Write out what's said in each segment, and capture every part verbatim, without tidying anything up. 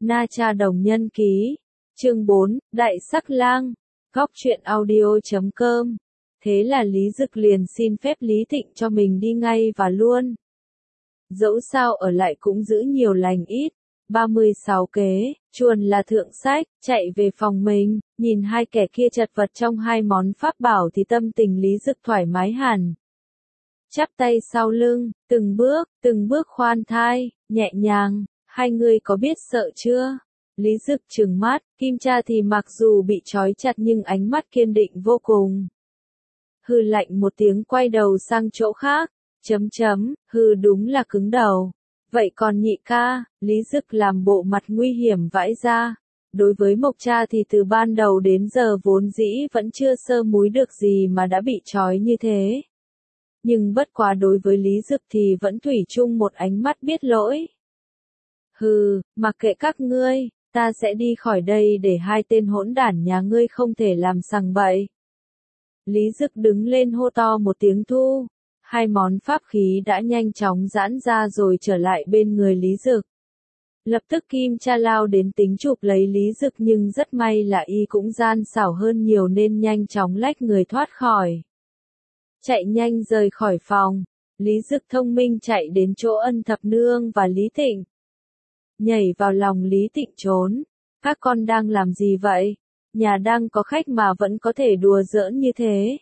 Na Cha Đồng Nhân Ký, chương bốn, Đại Sắc Lang, góc truyện audio chấm com. Thế là Lý Dực liền xin phép Lý Thịnh cho mình đi ngay và luôn. Dẫu sao ở lại cũng giữ nhiều lành ít. ba mươi sáu kế, chuồn là thượng sách, chạy về phòng mình, nhìn hai kẻ kia chật vật trong hai món pháp bảo thì tâm tình Lý Dực thoải mái hẳn. Chắp tay sau lưng, từng bước, từng bước khoan thai, nhẹ nhàng, hai người có biết sợ chưa? Lý Dực trừng mắt, Kim Cha thì mặc dù bị trói chặt nhưng ánh mắt kiên định vô cùng. Hừ lạnh một tiếng quay đầu sang chỗ khác, chấm chấm, hừ đúng là cứng đầu. Vậy còn nhị ca, Lý Dực làm bộ mặt nguy hiểm vãi ra. Đối với Mộc Cha thì từ ban đầu đến giờ vốn dĩ vẫn chưa sơ múi được gì mà đã bị trói như thế. Nhưng bất quá đối với Lý Dực thì vẫn thủy chung một ánh mắt biết lỗi. Hừ, mặc kệ các ngươi, ta sẽ đi khỏi đây để hai tên hỗn đản nhà ngươi không thể làm sằng bậy. Lý Dực đứng lên hô to một tiếng thu. Hai món pháp khí đã nhanh chóng giãn ra rồi trở lại bên người Lý Dực. Lập tức Kim Cha lao đến tính chụp lấy Lý Dực nhưng rất may là y cũng gian xảo hơn nhiều nên nhanh chóng lách người thoát khỏi. Chạy nhanh rời khỏi phòng, Lý Dực thông minh chạy đến chỗ Ân Thập Nương và Lý Thịnh. Nhảy vào lòng Lý Thịnh trốn. Các con đang làm gì vậy? Nhà đang có khách mà vẫn có thể đùa giỡn như thế.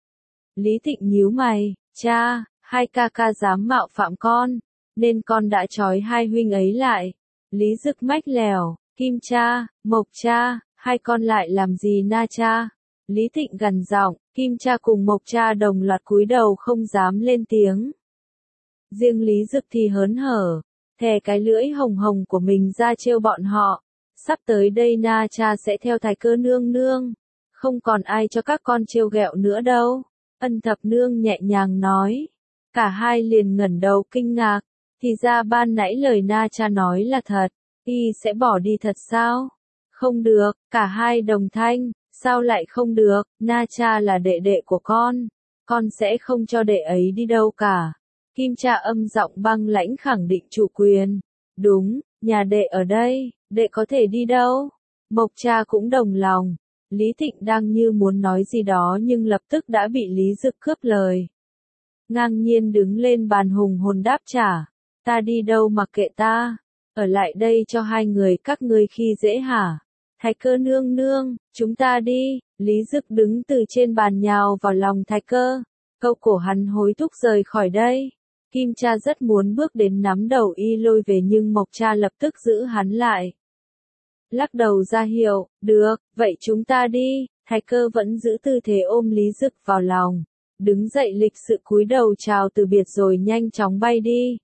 Lý Thịnh nhíu mày, cha, hai ca ca dám mạo phạm con, nên con đã trói hai huynh ấy lại. Lý Dực mách lèo, Kim Cha, Mộc Cha, hai con lại làm gì Na Cha? Lý Thịnh gằn giọng, Kim Cha cùng Mộc Cha đồng loạt cúi đầu không dám lên tiếng. Riêng Lý Dực thì hớn hở, thè cái lưỡi hồng hồng của mình ra trêu bọn họ. Sắp tới đây Na Cha sẽ theo Thái Cơ nương nương, không còn ai cho các con trêu ghẹo nữa đâu. Ân Thập Nương nhẹ nhàng nói. Cả hai liền ngẩng đầu kinh ngạc, thì ra ban nãy lời Na Cha nói là thật, y sẽ bỏ đi thật sao? Không được, cả hai đồng thanh, sao lại không được, Na Cha là đệ đệ của con, con sẽ không cho đệ ấy đi đâu cả. Kim Cha âm giọng băng lãnh khẳng định chủ quyền. Đúng, nhà đệ ở đây, đệ có thể đi đâu? Mộc Cha cũng đồng lòng. Lý Thịnh đang như muốn nói gì đó nhưng lập tức đã bị Lý Dực cướp lời. Ngang nhiên đứng lên bàn hùng hồn đáp trả. Ta đi đâu mặc kệ ta. Ở lại đây cho hai người các ngươi khi dễ hả? Thái Cơ nương nương, chúng ta đi. Lý Dực đứng từ trên bàn nhào vào lòng Thái Cơ. Câu cổ hắn hối thúc rời khỏi đây. Kim Cha rất muốn bước đến nắm đầu y lôi về nhưng Mộc Cha lập tức giữ hắn lại. Lắc đầu ra hiệu, được, vậy chúng ta đi. Thái Cơ vẫn giữ tư thế ôm Lý Dực vào lòng. Đứng dậy lịch sự cúi đầu chào từ biệt rồi nhanh chóng bay đi.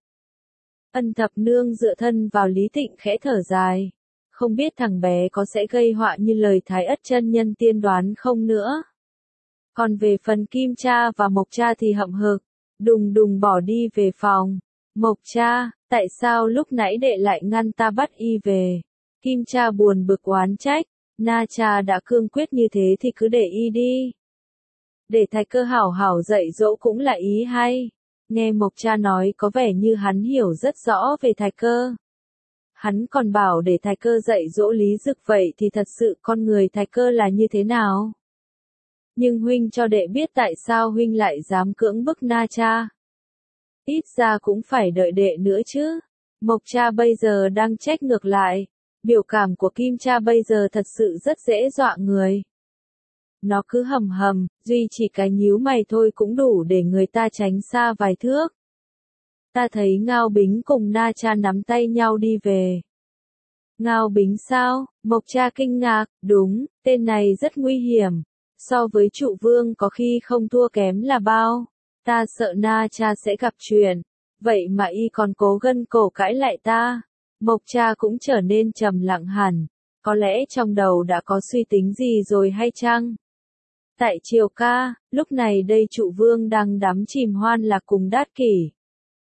Ân Thập Nương dựa thân vào Lý Thịnh khẽ thở dài. Không biết thằng bé có sẽ gây họa như lời Thái Ất chân nhân tiên đoán không nữa. Còn về phần Kim Cha và Mộc Cha thì hậm hực, đùng đùng bỏ đi về phòng. Mộc Cha, tại sao lúc nãy đệ lại ngăn ta bắt y về? Kim Cha buồn bực oán trách, Na Cha đã cương quyết như thế thì cứ để y đi. Để Thái Cơ hảo hảo dạy dỗ cũng là ý hay. Nghe Mộc Cha nói có vẻ như hắn hiểu rất rõ về Thái Cơ. Hắn còn bảo để Thái Cơ dạy dỗ Lý Dực vậy thì thật sự con người Thái Cơ là như thế nào? Nhưng huynh cho đệ biết tại sao huynh lại dám cưỡng bức Na Cha. Ít ra cũng phải đợi đệ nữa chứ. Mộc Cha bây giờ đang trách ngược lại. Biểu cảm của Kim Cha bây giờ thật sự rất dễ dọa người. Nó cứ hầm hầm, duy chỉ cái nhíu mày thôi cũng đủ để người ta tránh xa vài thước. Ta thấy Ngao Bính cùng Na Cha nắm tay nhau đi về. Ngao Bính sao? Mộc Cha kinh ngạc, đúng, tên này rất nguy hiểm. So với Trụ Vương có khi không thua kém là bao. Ta sợ Na Cha sẽ gặp chuyện. Vậy mà y còn cố gân cổ cãi lại ta. Mộc Cha cũng trở nên trầm lặng hẳn, có lẽ trong đầu đã có suy tính gì rồi hay chăng? Tại Triều Ca, lúc này đây Trụ Vương đang đắm chìm hoan lạc cùng Đát Kỷ.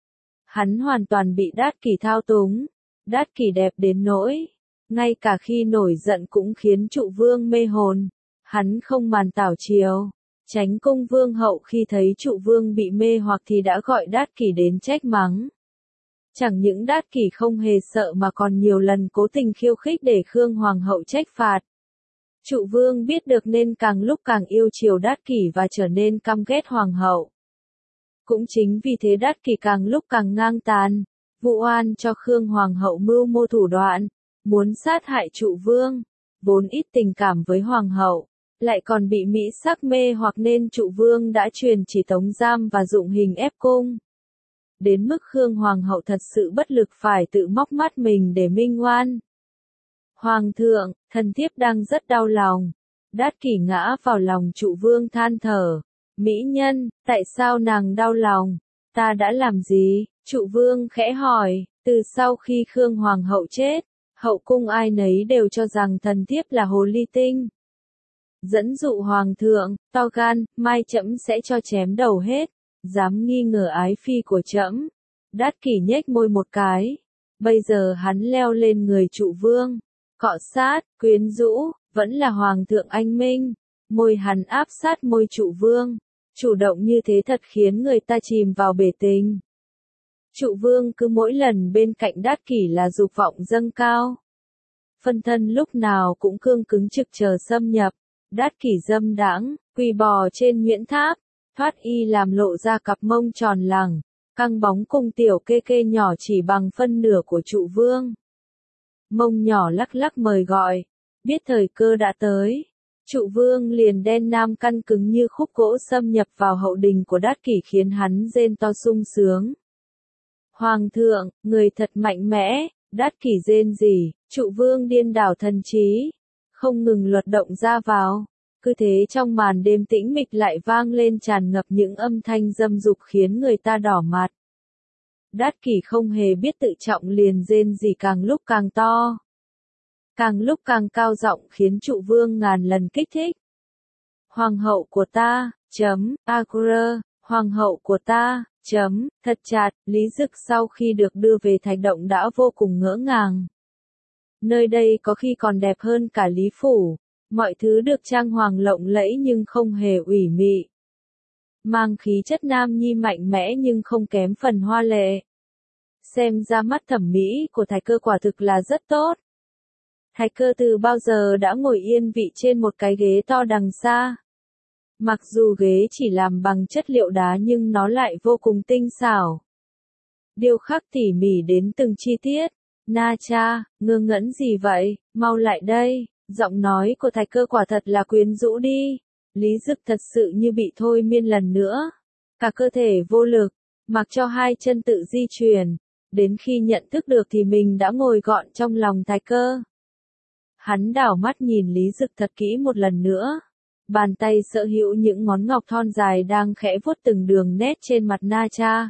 Hắn hoàn toàn bị Đát Kỷ thao túng, Đát Kỷ đẹp đến nỗi, ngay cả khi nổi giận cũng khiến Trụ Vương mê hồn. Hắn không màn tảo chiều. Chánh Cung Vương hậu khi thấy Trụ Vương bị mê hoặc thì đã gọi Đát Kỷ đến trách mắng. Chẳng những Đát Kỷ không hề sợ mà còn nhiều lần cố tình khiêu khích để Khương Hoàng hậu trách phạt. Trụ vương biết được nên càng lúc càng yêu chiều Đát Kỷ và trở nên căm ghét Hoàng hậu. Cũng chính vì thế Đát Kỷ càng lúc càng ngang tàn, vụ oan cho Khương Hoàng hậu mưu mô thủ đoạn, muốn sát hại trụ vương, vốn ít tình cảm với Hoàng hậu, lại còn bị mỹ sắc mê hoặc nên trụ vương đã truyền chỉ tống giam và dụng hình ép cung. Đến mức Khương Hoàng hậu thật sự bất lực phải tự móc mắt mình để minh oan. Hoàng thượng, thần thiếp đang rất đau lòng. Đát Kỷ ngã vào lòng trụ vương than thở. Mỹ nhân, tại sao nàng đau lòng? Ta đã làm gì? Trụ vương khẽ hỏi. Từ sau khi Khương Hoàng hậu chết, hậu cung ai nấy đều cho rằng thần thiếp là hồ ly tinh. Dẫn dụ Hoàng thượng, to gan, mai trẫm sẽ cho chém đầu hết. Dám nghi ngờ ái phi của trẫm. Đát Kỷ nhếch môi một cái. Bây giờ hắn leo lên người trụ vương. Cọ sát, quyến rũ, vẫn là Hoàng thượng anh minh. Môi hắn áp sát môi trụ vương. Chủ động như thế thật khiến người ta chìm vào bể tình. Trụ vương cứ mỗi lần bên cạnh Đát Kỷ là dục vọng dâng cao. Phân thân lúc nào cũng cương cứng trực chờ xâm nhập. Đát Kỷ dâm đãng, quỳ bò trên nhuyễn tháp. Thoát y làm lộ ra cặp mông tròn lẳng. Căng bóng cung tiểu kê kê nhỏ chỉ bằng phân nửa của trụ vương. Mông nhỏ lắc lắc mời gọi. Biết thời cơ đã tới. Trụ vương liền đen nam căn cứng như khúc gỗ xâm nhập vào hậu đình của Đát Kỷ khiến hắn rên to sung sướng. Hoàng thượng, người thật mạnh mẽ, Đát Kỷ rên rỉ, trụ vương điên đảo thần trí. Không ngừng luật động ra vào. Cứ thế trong màn đêm tĩnh mịch lại vang lên tràn ngập những âm thanh dâm dục khiến người ta đỏ mặt. Đát Kỷ không hề biết tự trọng liền rên rỉ càng lúc càng to. Càng lúc càng cao giọng khiến trụ vương ngàn lần kích thích. Hoàng hậu của ta, chấm, Agura, hoàng hậu của ta, chấm, thật chặt, Lý Dực sau khi được đưa về Thạch Động đã vô cùng ngỡ ngàng. Nơi đây có khi còn đẹp hơn cả Lý Phủ, mọi thứ được trang hoàng lộng lẫy nhưng không hề ủy mị. Mang khí chất nam nhi mạnh mẽ nhưng không kém phần hoa lệ. Xem ra mắt thẩm mỹ của Thạch Cơ quả thực là rất tốt. Thạch Cơ từ bao giờ đã ngồi yên vị trên một cái ghế to đằng xa. Mặc dù ghế chỉ làm bằng chất liệu đá nhưng nó lại vô cùng tinh xảo. Điêu khắc tỉ mỉ đến từng chi tiết. Na cha, ngơ ngẩn gì vậy, mau lại đây. Giọng nói của Thạch Cơ quả thật là quyến rũ đi. Lý Dực thật sự như bị thôi miên lần nữa. Cả cơ thể vô lực, mặc cho hai chân tự di chuyển. Đến khi nhận thức được thì mình đã ngồi gọn trong lòng Thạch Cơ. Hắn đảo mắt nhìn Lý Dực thật kỹ một lần nữa. Bàn tay sở hữu những ngón ngọc thon dài đang khẽ vuốt từng đường nét trên mặt Na Cha.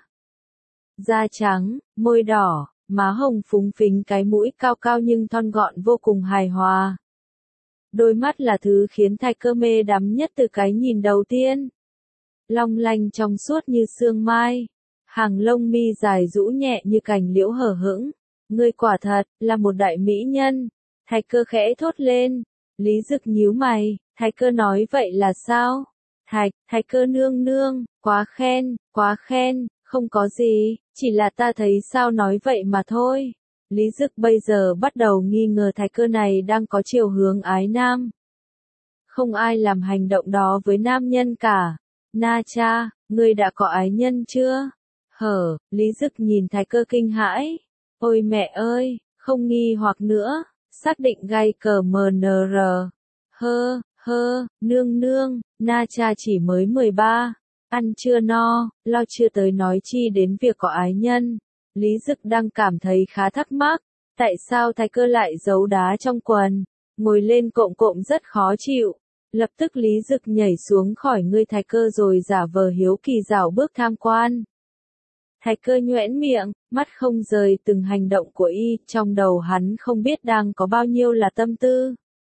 Da trắng, môi đỏ, má hồng phúng phính, cái mũi cao cao nhưng thon gọn vô cùng hài hòa. Đôi mắt là thứ khiến Thạch Cơ mê đắm nhất từ cái nhìn đầu tiên. Long lanh trong suốt như sương mai. Hàng lông mi dài rũ nhẹ như cành liễu hở hững. Ngươi quả thật là một đại mỹ nhân. Thạch Cơ khẽ thốt lên. Lý Dực nhíu mày. Thạch Cơ nói vậy là sao? Thạch, Thạch Cơ nương nương, quá khen, quá khen, không có gì, chỉ là ta thấy sao nói vậy mà thôi. Lý Dực bây giờ bắt đầu nghi ngờ Thạch Cơ này đang có chiều hướng ái nam. Không ai làm hành động đó với nam nhân cả. Na cha, ngươi đã có ái nhân chưa? Hở, Lý Dực nhìn Thạch Cơ kinh hãi. Ôi mẹ ơi, không nghi hoặc nữa, xác định gay cờ mờ nờ rờ. Hơ, hơ, nương nương, Na cha chỉ mới mười ba, ăn chưa no, lo chưa tới nói chi đến việc có ái nhân. Lý Dực đang cảm thấy khá thắc mắc, tại sao Thạch Cơ lại giấu đá trong quần, ngồi lên cộm cộm rất khó chịu. Lập tức Lý Dực nhảy xuống khỏi người Thạch Cơ rồi giả vờ hiếu kỳ rảo bước tham quan. Thạch Cơ nhoẻn miệng, mắt không rời từng hành động của y, trong đầu hắn không biết đang có bao nhiêu là tâm tư.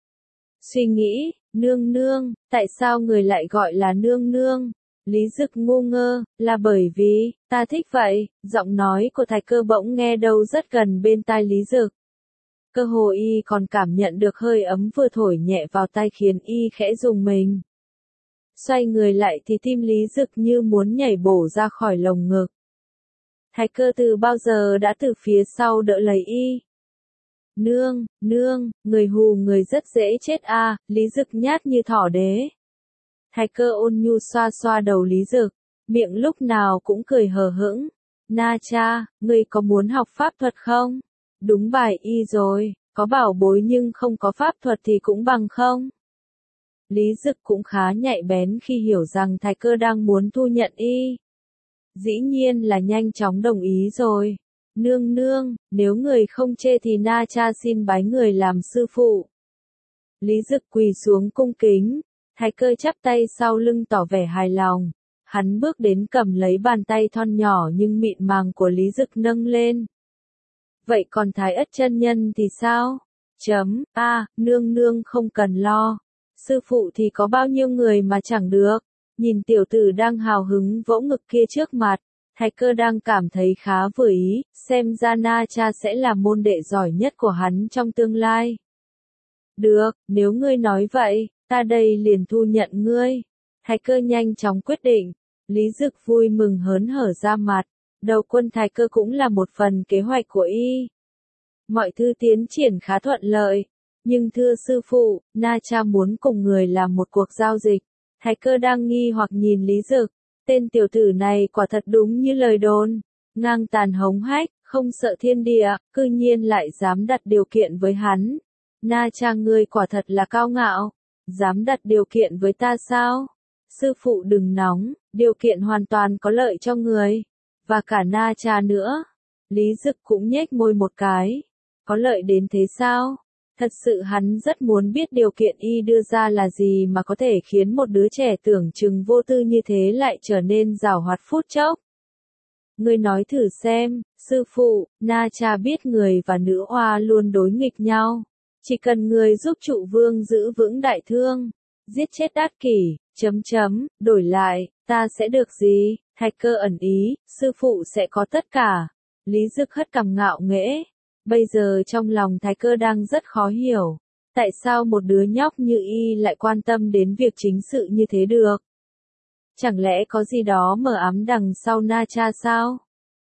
Suy nghĩ, nương nương, tại sao người lại gọi là nương nương? Lý Dực ngu ngơ, là bởi vì, ta thích vậy, giọng nói của Thạch Cơ bỗng nghe đâu rất gần bên tai Lý Dực. Cơ hồ y còn cảm nhận được hơi ấm vừa thổi nhẹ vào tai khiến y khẽ rùng mình. Xoay người lại thì tim Lý Dực như muốn nhảy bổ ra khỏi lồng ngực. Thái cơ từ bao giờ đã từ phía sau đỡ lấy y. Nương, nương, người hù người rất dễ chết a, Lý Dực nhát như thỏ đế. Thái cơ ôn nhu xoa xoa đầu Lý Dực, miệng lúc nào cũng cười hờ hững. Na cha, ngươi có muốn học pháp thuật không? Đúng bài y rồi, có bảo bối nhưng không có pháp thuật thì cũng bằng không. Lý Dực cũng khá nhạy bén khi hiểu rằng Thái cơ đang muốn thu nhận y. Dĩ nhiên là nhanh chóng đồng ý rồi. Nương nương, nếu người không chê thì Na cha xin bái người làm sư phụ. Lý Dực quỳ xuống cung kính, Thái cơ chắp tay sau lưng tỏ vẻ hài lòng. Hắn bước đến cầm lấy bàn tay thon nhỏ nhưng mịn màng của Lý Dực nâng lên. Vậy còn Thái Ất chân nhân thì sao? Chấm, a, à, nương nương không cần lo. Sư phụ thì có bao nhiêu người mà chẳng được. Nhìn tiểu tử đang hào hứng vỗ ngực kia trước mặt, Thái cơ đang cảm thấy khá vừa ý, xem ra Na cha sẽ là môn đệ giỏi nhất của hắn trong tương lai. Được, nếu ngươi nói vậy, ta đây liền thu nhận ngươi. Thái cơ nhanh chóng quyết định. Lý Dực vui mừng hớn hở ra mặt, đầu quân Thái cơ cũng là một phần kế hoạch của y. Mọi thứ tiến triển khá thuận lợi, nhưng thưa sư phụ, Na cha muốn cùng người làm một cuộc giao dịch. Thái cơ đang nghi hoặc nhìn Lý Dực, tên tiểu tử này quả thật đúng như lời đồn, ngang tàn hống hách, không sợ thiên địa, cư nhiên lại dám đặt điều kiện với hắn. Na cha ngươi quả thật là cao ngạo, dám đặt điều kiện với ta sao? Sư phụ đừng nóng, điều kiện hoàn toàn có lợi cho người, và cả Na cha nữa. Lý Dực cũng nhếch môi một cái, có lợi đến thế sao? Thật sự hắn rất muốn biết điều kiện y đưa ra là gì mà có thể khiến một đứa trẻ tưởng chừng vô tư như thế lại trở nên giảo hoạt phút chốc. Ngươi nói thử xem, sư phụ, Na cha biết người và nữ oa luôn đối nghịch nhau. Chỉ cần người giúp trụ vương giữ vững đại thương, giết chết Đát Kỷ, chấm chấm, đổi lại, ta sẽ được gì? Thái cơ ẩn ý, sư phụ sẽ có tất cả. Lý Dực hất cằm ngạo nghễ. Bây giờ trong lòng Thái cơ đang rất khó hiểu. Tại sao một đứa nhóc như y lại quan tâm đến việc chính sự như thế được? Chẳng lẽ có gì đó mờ ám đằng sau Na cha sao?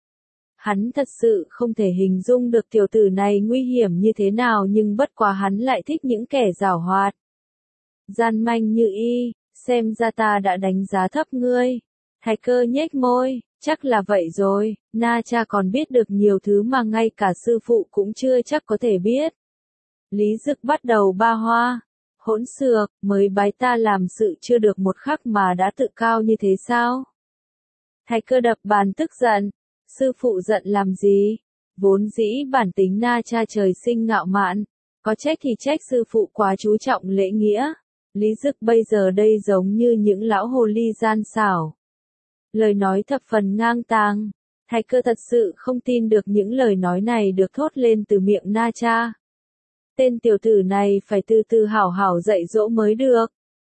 Hắn thật sự không thể hình dung được tiểu tử này nguy hiểm như thế nào, nhưng bất quá hắn lại thích những kẻ giảo hoạt, gian manh như y. Xem ra ta đã đánh giá thấp ngươi. Thái cơ nhếch môi, chắc là vậy rồi, Na cha còn biết được nhiều thứ mà ngay cả sư phụ cũng chưa chắc có thể biết. Lý Dực bắt đầu ba hoa. Hỗn xược, mới bái ta làm sự chưa được một khắc mà đã tự cao như thế sao? Thái cơ đập bàn tức giận. Sư phụ giận làm gì? Vốn dĩ bản tính Na cha trời sinh ngạo mạn, có trách thì trách sư phụ quá chú trọng lễ nghĩa. Lý Dực bây giờ đây giống như những lão hồ ly gian xảo. Lời nói thập phần ngang tàng. Thái cơ thật sự không tin được những lời nói này được thốt lên từ miệng Na cha. Tên tiểu tử này phải từ từ hảo hảo dạy dỗ mới được.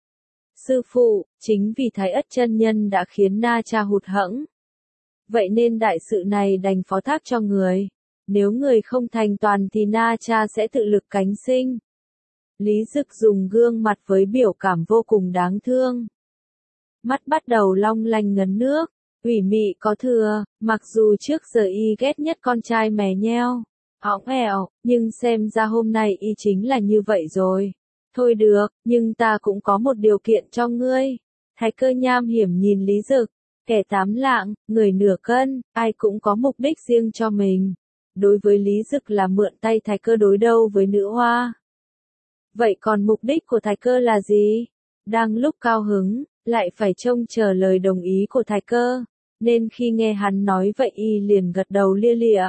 Sư phụ, chính vì Thái Ất chân nhân đã khiến Na cha hụt hẫng. Vậy nên đại sự này đành phó thác cho người. Nếu người không thành toàn thì Na cha sẽ tự lực cánh sinh. Lý Dực dùng gương mặt với biểu cảm vô cùng đáng thương. Mắt bắt đầu long lanh ngấn nước, ủy mị có thừa, mặc dù trước giờ y ghét nhất con trai mè nheo, óng ẻo, nhưng xem ra hôm nay y chính là như vậy rồi. Thôi được, nhưng ta cũng có một điều kiện cho ngươi. Thái cơ nham hiểm nhìn Lý Dực, kẻ tám lạng, người nửa cân, ai cũng có mục đích riêng cho mình. Đối với Lý Dực là mượn tay Thái cơ đối đầu với nữ hoa. Vậy còn mục đích của Thái cơ là gì? Đang lúc cao hứng, lại phải trông chờ lời đồng ý của Thái cơ, nên khi nghe hắn nói vậy y liền gật đầu lia lịa.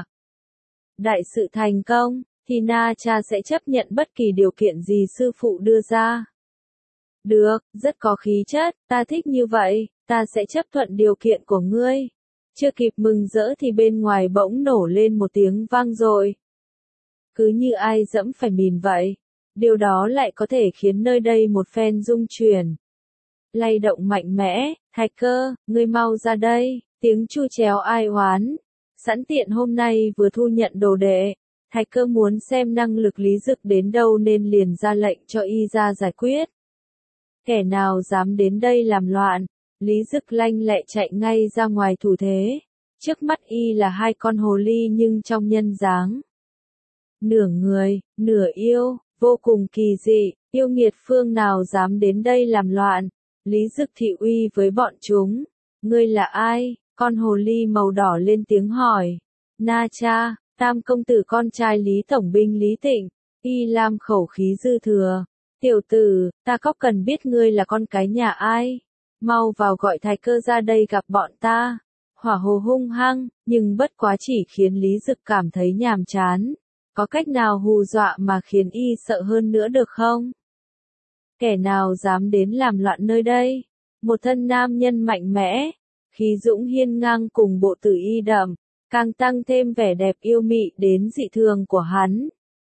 Đại sự thành công, thì Na cha sẽ chấp nhận bất kỳ điều kiện gì sư phụ đưa ra. Được, rất có khí chất, ta thích như vậy, ta sẽ chấp thuận điều kiện của ngươi. Chưa kịp mừng rỡ thì bên ngoài bỗng nổ lên một tiếng vang dội. Cứ như ai dẫm phải mìn vậy. Điều đó lại có thể khiến nơi đây một phen rung chuyển. Lay động mạnh mẽ, Thái cơ, ngươi mau ra đây, tiếng chu chéo ai oán. Sẵn tiện hôm nay vừa thu nhận đồ đệ, Thái cơ muốn xem năng lực Lý Dực đến đâu nên liền ra lệnh cho y ra giải quyết. Kẻ nào dám đến đây làm loạn, Lý Dực lanh lẹ chạy ngay ra ngoài thủ thế. Trước mắt y là hai con hồ ly nhưng trong nhân dáng. Nửa người, nửa yêu, vô cùng kỳ dị, yêu nghiệt phương nào dám đến đây làm loạn. Lý Dực thị uy với bọn chúng. Ngươi là ai? Con hồ ly màu đỏ lên tiếng hỏi. Na Cha, tam công tử con trai Lý Tổng binh Lý Tịnh. Y lam khẩu khí dư thừa. Tiểu tử, ta có cần biết ngươi là con cái nhà ai? Mau vào gọi Thái Cơ ra đây gặp bọn ta. Hỏa hồ hung hăng, nhưng bất quá chỉ khiến Lý Dực cảm thấy nhàm chán. Có cách nào hù dọa mà khiến y sợ hơn nữa được không? Kẻ nào dám đến làm loạn nơi đây? Một thân nam nhân mạnh mẽ, khí dũng hiên ngang cùng bộ tử y đậm, càng tăng thêm vẻ đẹp yêu mị đến dị thường của hắn.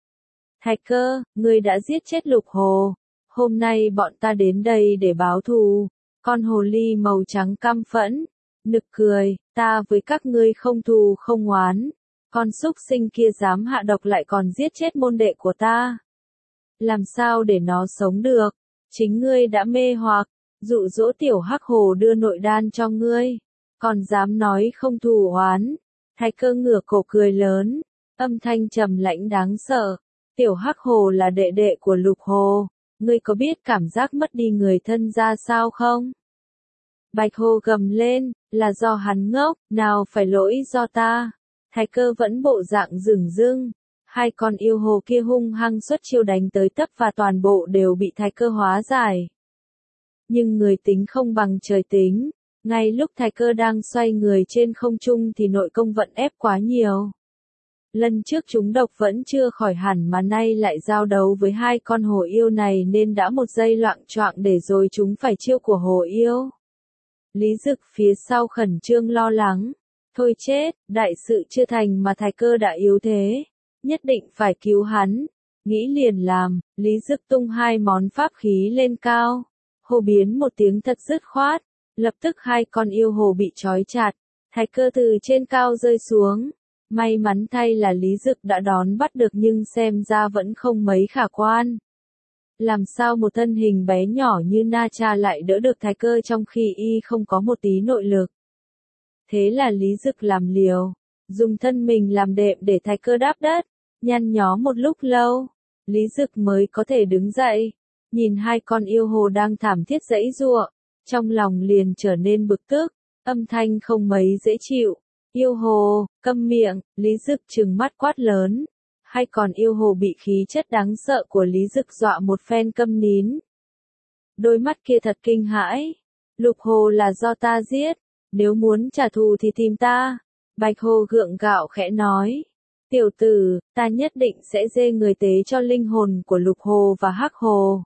Thái Cơ, ngươi đã giết chết Lục Hồ. Hôm nay bọn ta đến đây để báo thù. Con hồ ly màu trắng căm phẫn, nực cười, ta với các ngươi không thù không oán. Con súc sinh kia dám hạ độc lại còn giết chết môn đệ của ta. Làm sao để nó sống được? Chính ngươi đã mê hoặc, dụ dỗ tiểu hắc hồ đưa nội đan cho ngươi. Còn dám nói không thù oán. Thái Cơ ngửa cổ cười lớn, âm thanh trầm lãnh đáng sợ. Tiểu hắc hồ là đệ đệ của Lục Hồ. Ngươi có biết cảm giác mất đi người thân ra sao không? Bạch Hồ gầm lên, là do hắn ngốc, nào phải lỗi do ta. Thái Cơ vẫn bộ dạng dửng dưng. Hai con yêu hồ kia hung hăng xuất chiêu đánh tới tấp và toàn bộ đều bị Thái Cơ hóa giải. Nhưng người tính không bằng trời tính. Ngay lúc Thái Cơ đang xoay người trên không trung thì nội công vận ép quá nhiều. Lần trước chúng độc vẫn chưa khỏi hẳn mà nay lại giao đấu với hai con hồ yêu này nên đã một giây loạng choạng để rồi chúng phải chiêu của hồ yêu. Lý Dực phía sau khẩn trương lo lắng. Thôi chết, đại sự chưa thành mà Thái Cơ đã yếu thế. Nhất định phải cứu hắn. Nghĩ liền làm, Lý Dực tung hai món pháp khí lên cao. Hô biến một tiếng thật dứt khoát. Lập tức hai con yêu hồ bị trói chặt. Thái Cơ từ trên cao rơi xuống. May mắn thay là Lý Dực đã đón bắt được nhưng xem ra vẫn không mấy khả quan. Làm sao một thân hình bé nhỏ như Na Cha lại đỡ được Thái Cơ trong khi y không có một tí nội lực. Thế là Lý Dực làm liều, dùng thân mình làm đệm để Thái Cơ đáp đất, nhăn nhó một lúc lâu, Lý Dực mới có thể đứng dậy, nhìn hai con yêu hồ đang thảm thiết giãy giụa, trong lòng liền trở nên bực tức, âm thanh không mấy dễ chịu. Yêu hồ, câm miệng, Lý Dực trừng mắt quát lớn. Hai con yêu hồ bị khí chất đáng sợ của Lý Dực dọa một phen câm nín. Đôi mắt kia thật kinh hãi. Lục Hồ là do ta giết, nếu muốn trả thù thì tìm ta. Bạch Hồ gượng gạo khẽ nói. Tiểu tử, ta nhất định sẽ dê người tế cho linh hồn của Lục Hồ và Hắc Hồ.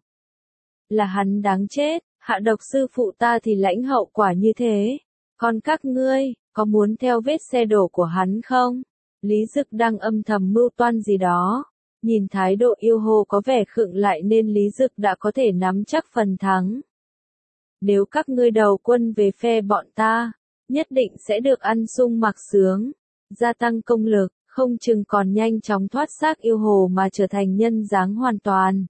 Là hắn đáng chết, hạ độc sư phụ ta thì lãnh hậu quả như thế. Còn các ngươi, có muốn theo vết xe đổ của hắn không? Lý Dực đang âm thầm mưu toan gì đó. Nhìn thái độ yêu hồ có vẻ khựng lại nên Lý Dực đã có thể nắm chắc phần thắng. Nếu các ngươi đầu quân về phe bọn ta, nhất định sẽ được ăn sung mặc sướng, gia tăng công lực, không chừng còn nhanh chóng thoát xác yêu hồ mà trở thành nhân dáng hoàn toàn.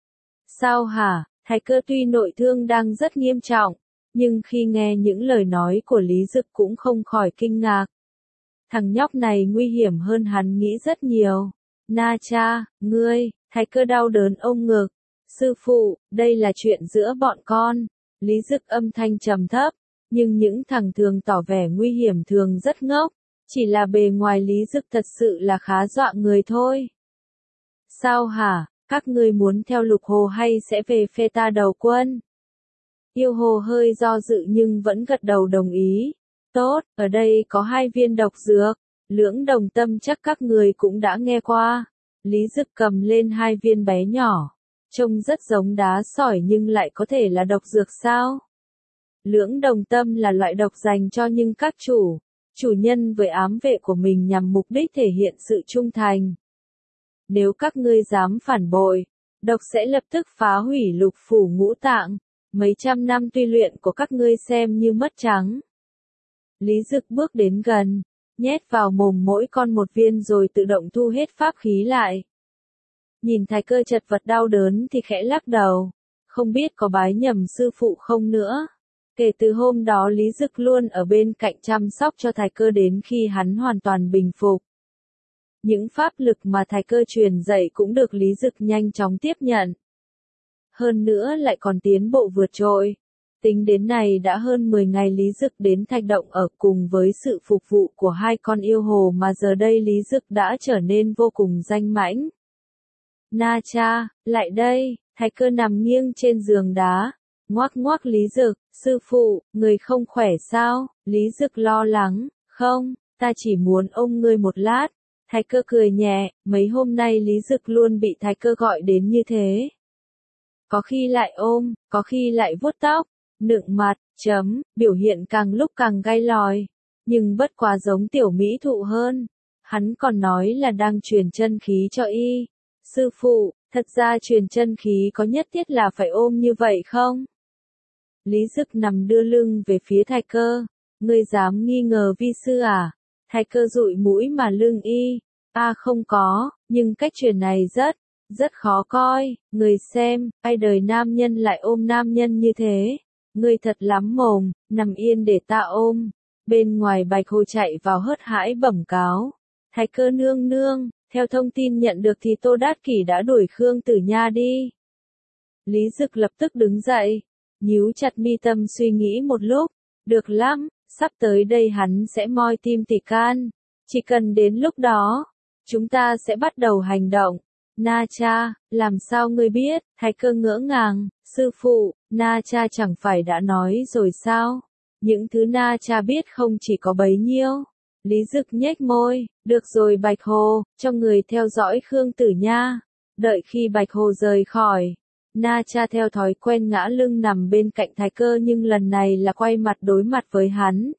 Sao hả? Thái Cơ tuy nội thương đang rất nghiêm trọng, nhưng khi nghe những lời nói của Lý Dực cũng không khỏi kinh ngạc. Thằng nhóc này nguy hiểm hơn hắn nghĩ rất nhiều. Na Cha, ngươi, Thái Cơ đau đớn ôm ngực. Sư phụ, đây là chuyện giữa bọn con. Lý Dực âm thanh trầm thấp, nhưng những thằng thường tỏ vẻ nguy hiểm thường rất ngốc. Chỉ là bề ngoài Lý Dực thật sự là khá dọa người thôi. Sao hả, các ngươi muốn theo Lục Hồ hay sẽ về phe ta đầu quân? Yêu hồ hơi do dự nhưng vẫn gật đầu đồng ý. Tốt, ở đây có hai viên độc dược, lưỡng đồng tâm chắc các người cũng đã nghe qua. Lý Dực cầm lên hai viên bé nhỏ, trông rất giống đá sỏi nhưng lại có thể là độc dược sao? Lưỡng đồng tâm là loại độc dành cho những các chủ, chủ nhân với ám vệ của mình nhằm mục đích thể hiện sự trung thành. Nếu các ngươi dám phản bội, độc sẽ lập tức phá hủy lục phủ ngũ tạng, mấy trăm năm tuy luyện của các ngươi xem như mất trắng. Lý Dực bước đến gần, nhét vào mồm mỗi con một viên rồi tự động thu hết pháp khí lại. Nhìn Thái Cơ chật vật đau đớn thì khẽ lắc đầu, không biết có bái nhầm sư phụ không nữa. Kể từ hôm đó Lý Dực luôn ở bên cạnh chăm sóc cho Thái Cơ đến khi hắn hoàn toàn bình phục. Những pháp lực mà Thái Cơ truyền dạy cũng được Lý Dực nhanh chóng tiếp nhận. Hơn nữa lại còn tiến bộ vượt trội. Tính đến này đã hơn mười ngày Lý Dực đến Thạch Động ở cùng với sự phục vụ của hai con yêu hồ mà giờ đây Lý Dực đã trở nên vô cùng danh mãnh. Na Cha, lại đây, Thái Cơ nằm nghiêng trên giường đá, ngoác ngoác Lý Dực, sư phụ, người không khỏe sao? Lý Dực lo lắng, không, ta chỉ muốn ôm ngươi một lát. Thái Cơ cười nhẹ, mấy hôm nay Lý Dực luôn bị Thái Cơ gọi đến như thế. Có khi lại ôm, có khi lại vuốt tóc, nựng mặt, chấm, biểu hiện càng lúc càng gai lòi, nhưng bất quá giống tiểu mỹ thụ hơn. Hắn còn nói là đang truyền chân khí cho y. Sư phụ, thật ra truyền chân khí có nhất thiết là phải ôm như vậy không? Lý Dực nằm đưa lưng về phía Thái Cơ, ngươi dám nghi ngờ vi sư à? Thái Cơ dụi mũi mà lưng y, a à, không có, nhưng cách truyền này rất, rất khó coi, người xem, ai đời nam nhân lại ôm nam nhân như thế, ngươi thật lắm mồm, nằm yên để ta ôm. Bên ngoài Bạch Hồ chạy vào hớt hãi bẩm cáo, Thái Cơ nương nương, theo thông tin nhận được thì Tô Đát Kỷ đã đuổi Khương Tử Nha đi. Lý Dực lập tức đứng dậy, nhíu chặt mi tâm suy nghĩ một lúc, được lắm, sắp tới đây hắn sẽ moi tim tỳ can, chỉ cần đến lúc đó, chúng ta sẽ bắt đầu hành động. Na Cha, làm sao ngươi biết? Thái Cơ ngỡ ngàng, sư phụ, Na Cha chẳng phải đã nói rồi sao? Những thứ Na Cha biết không chỉ có bấy nhiêu. Lý Dực nhếch môi, được rồi Bạch Hồ, cho người theo dõi Khương Tử Nha. Đợi khi Bạch Hồ rời khỏi, Na Cha theo thói quen ngã lưng nằm bên cạnh Thái Cơ nhưng lần này là quay mặt đối mặt với hắn.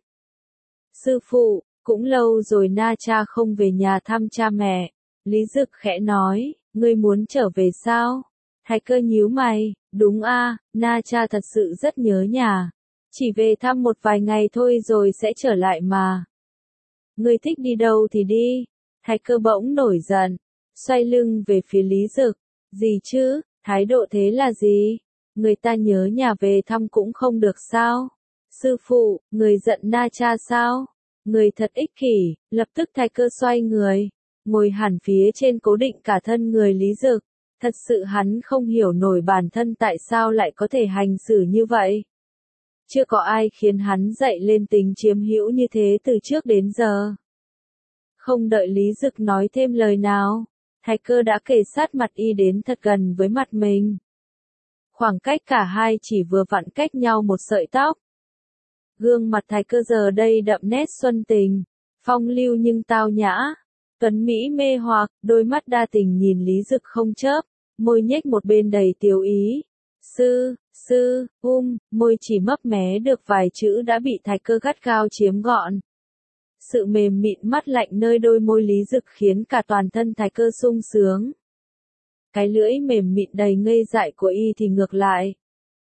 Sư phụ, cũng lâu rồi Na Cha không về nhà thăm cha mẹ. Lý Dực khẽ nói, ngươi muốn trở về sao? Thái Cơ nhíu mày, đúng a, Na Cha thật sự rất nhớ nhà. Chỉ về thăm một vài ngày thôi rồi sẽ trở lại mà. Ngươi thích đi đâu thì đi. Thái Cơ bỗng nổi giận, xoay lưng về phía Lý Dực. Gì chứ, thái độ thế là gì? Người ta nhớ nhà về thăm cũng không được sao? Sư phụ, người giận Na Cha sao? Người thật ích kỷ. Lập tức Thái Cơ xoay người, ngồi hẳn phía trên cố định cả thân người Lý Dực. Thật sự hắn không hiểu nổi bản thân tại sao lại có thể hành xử như vậy. Chưa có ai khiến hắn dậy lên tính chiếm hữu như thế từ trước đến giờ. Không đợi Lý Dực nói thêm lời nào, Thái Cơ đã kề sát mặt y đến thật gần với mặt mình. Khoảng cách cả hai chỉ vừa vặn cách nhau một sợi tóc. Gương mặt Thái Cơ giờ đây đậm nét xuân tình, phong lưu nhưng tao nhã, tuấn mỹ mê hoặc, đôi mắt đa tình nhìn Lý Dực không chớp, môi nhếch một bên đầy tiếu ý. Sư, sư, um, môi chỉ mấp mé được vài chữ đã bị Thái Cơ gắt gao chiếm gọn. Sự mềm mịn mát lạnh nơi đôi môi Lý Dực khiến cả toàn thân Thái Cơ sung sướng. Cái lưỡi mềm mịn đầy ngây dại của y thì ngược lại.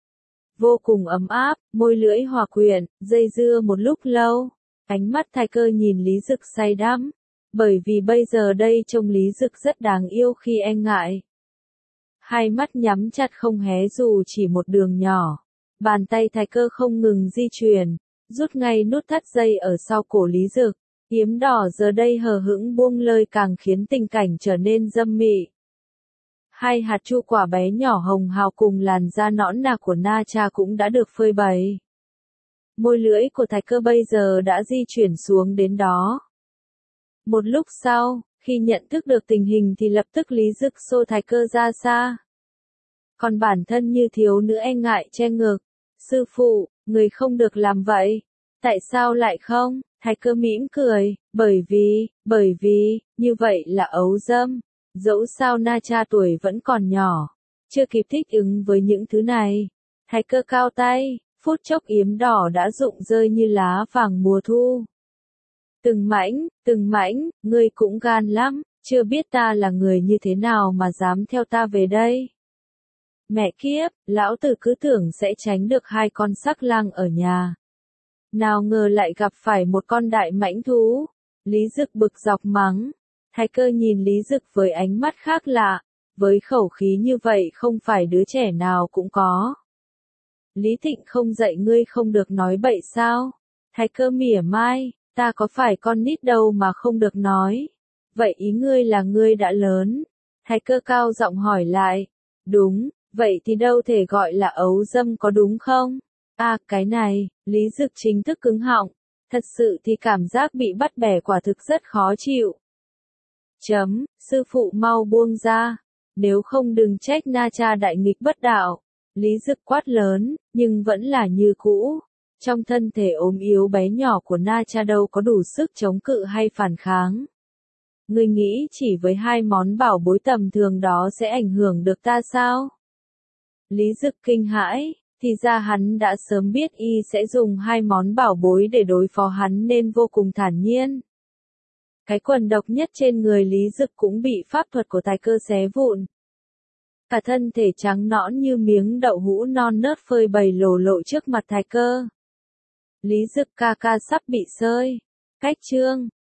Vô cùng ấm áp, môi lưỡi hòa quyện, dây dưa một lúc lâu. Ánh mắt Thái Cơ nhìn Lý Dực say đắm, bởi vì bây giờ đây trông Lý Dực rất đáng yêu khi e ngại. Hai mắt nhắm chặt không hé dù chỉ một đường nhỏ. Bàn tay Thái Cơ không ngừng di chuyển, rút ngay nút thắt dây ở sau cổ Lý Dực. Yếm đỏ giờ đây hờ hững buông lơi càng khiến tình cảnh trở nên dâm mị. Hai hạt chu quả bé nhỏ hồng hào cùng làn da nõn nà của Na Cha cũng đã được phơi bày. Môi lưỡi của Thái Cơ bây giờ đã di chuyển xuống đến đó. Một lúc sau, khi nhận thức được tình hình thì lập tức Lý Dực xô Thái Cơ ra xa. Còn bản thân như thiếu nữ e ngại che ngực. Sư phụ, người không được làm vậy. Tại sao lại không? Thái Cơ mỉm cười, bởi vì, bởi vì, như vậy là ấu dâm. Dẫu sao Na Cha tuổi vẫn còn nhỏ, chưa kịp thích ứng với những thứ này. Thái Cơ cao tay, phút chốc yếm đỏ đã rụng rơi như lá vàng mùa thu. Từng mảnh, từng mảnh, ngươi cũng gan lắm, chưa biết ta là người như thế nào mà dám theo ta về đây. Mẹ kiếp, lão tử cứ tưởng sẽ tránh được hai con sắc lang ở nhà. Nào ngờ lại gặp phải một con đại mãnh thú. Lý Dực bực dọc mắng. Thái Cơ nhìn Lý Dực với ánh mắt khác lạ, với khẩu khí như vậy không phải đứa trẻ nào cũng có. Lý Thịnh không dạy ngươi không được nói bậy sao? Thái Cơ mỉa mai, ta có phải con nít đâu mà không được nói. Vậy ý ngươi là ngươi đã lớn. Thái Cơ cao giọng hỏi lại. Đúng, vậy thì đâu thể gọi là ấu dâm có đúng không? À, cái này, Lý Dực chính thức cứng họng. Thật sự thì cảm giác bị bắt bẻ quả thực rất khó chịu. Chấm, sư phụ mau buông ra. Nếu không đừng trách Na Cha đại nghịch bất đạo. Lý Dực quát lớn, nhưng vẫn là như cũ. Trong thân thể ốm yếu bé nhỏ của Na Cha đâu có đủ sức chống cự hay phản kháng. Ngươi nghĩ chỉ với hai món bảo bối tầm thường đó sẽ ảnh hưởng được ta sao? Lý Dực kinh hãi, thì ra hắn đã sớm biết y sẽ dùng hai món bảo bối để đối phó hắn nên vô cùng thản nhiên. Cái quần độc nhất trên người Lý Dực cũng bị pháp thuật của Thái Cơ xé vụn. Cả thân thể trắng nõn như miếng đậu hũ non nớt phơi bày lồ lộ trước mặt Thái Cơ. Lý Dực ca ca sắp bị sơi. Cách chương